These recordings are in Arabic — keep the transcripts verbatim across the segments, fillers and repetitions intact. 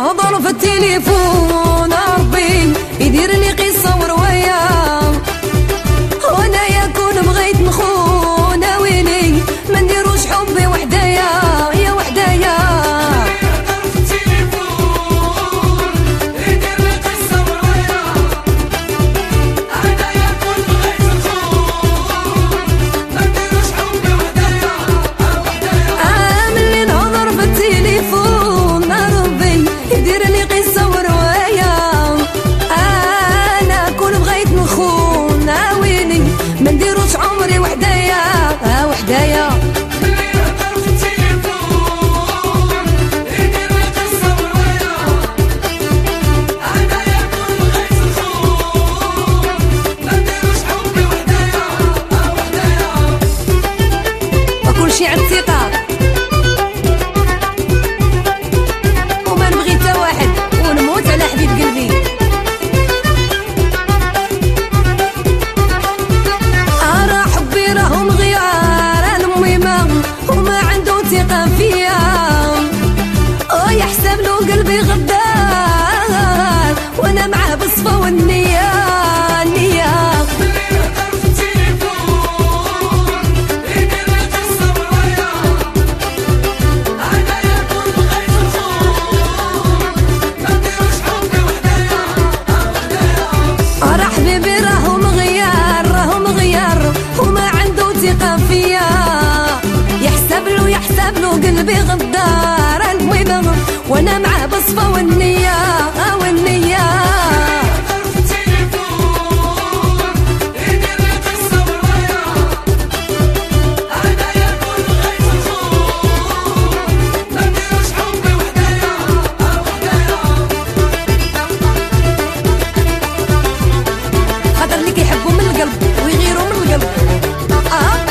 نهضر في التليفون ربي يدير لي قصة ورواية، وانا يكون بغيت نخون ويلي ما نديروش حبي وحدايا يا وحدايا. ما نديروش عمري وحدايا وحدايا. اللي يهضر في التليفون يدير لي قصة ورواية، أنا يكون بغيت نخون ما نديروش حبي وحدايا وحدايا. وكلشي عند ثقة وما نبغي تا واحد ونموت على حبيب قلبي. راهم غيار المهمة وما عنده ثقة فيا، ويحسب له قلبي غدار وانا معاه بالصفا والنية النية. اللي يهضر في التليفون يدير لي قصة ورواية، أنا يكون بغيت نخون ما نديروش حبي وحدايا وحدايا. راه حبيبي راهم غيار راهم غيار وما عنده ثقة فيا، يحسب له يحسب له قلبي غدار المهم وانا معاه بالصفا والنية والنية. يهضر في التليفون يدير لي قصة ورواية، أنا يكون بغيت نخون ما نديروش حبي وحدايا وحدايا. خاطر اللي كيحبوا من القلب ويغيروا من القلب. اه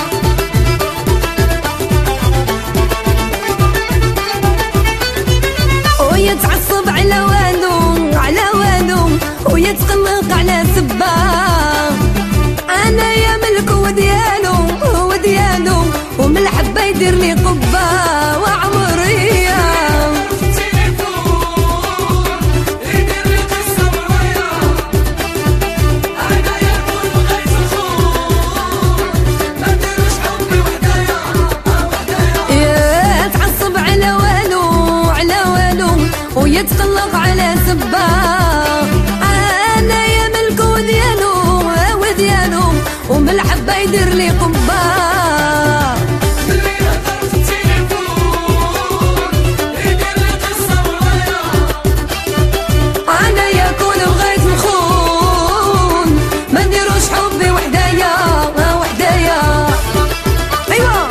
ويتعصب على والو على والو ويتقلق على سبا، انا يا ملك وديالو وديالو ومن الحبه يدير لي قبه وعمريه. في التليفون يدير لي قصة ورواية، أنا يكون بغيت نخون ما نديروش حبي وحدايا وحدايا. يتعصب على والو على والو ويتقلق على سبا، انا يا ملك وديالو وديالو ومن الحبه يدير لي قبه. اللي يهضر في التليفون يدير لي قصة ورواية، انا يكون بغيت نخون ما نديروش حبي وحدايا وحدايا. ايوا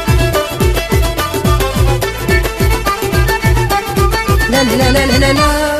لا لا لا لا لا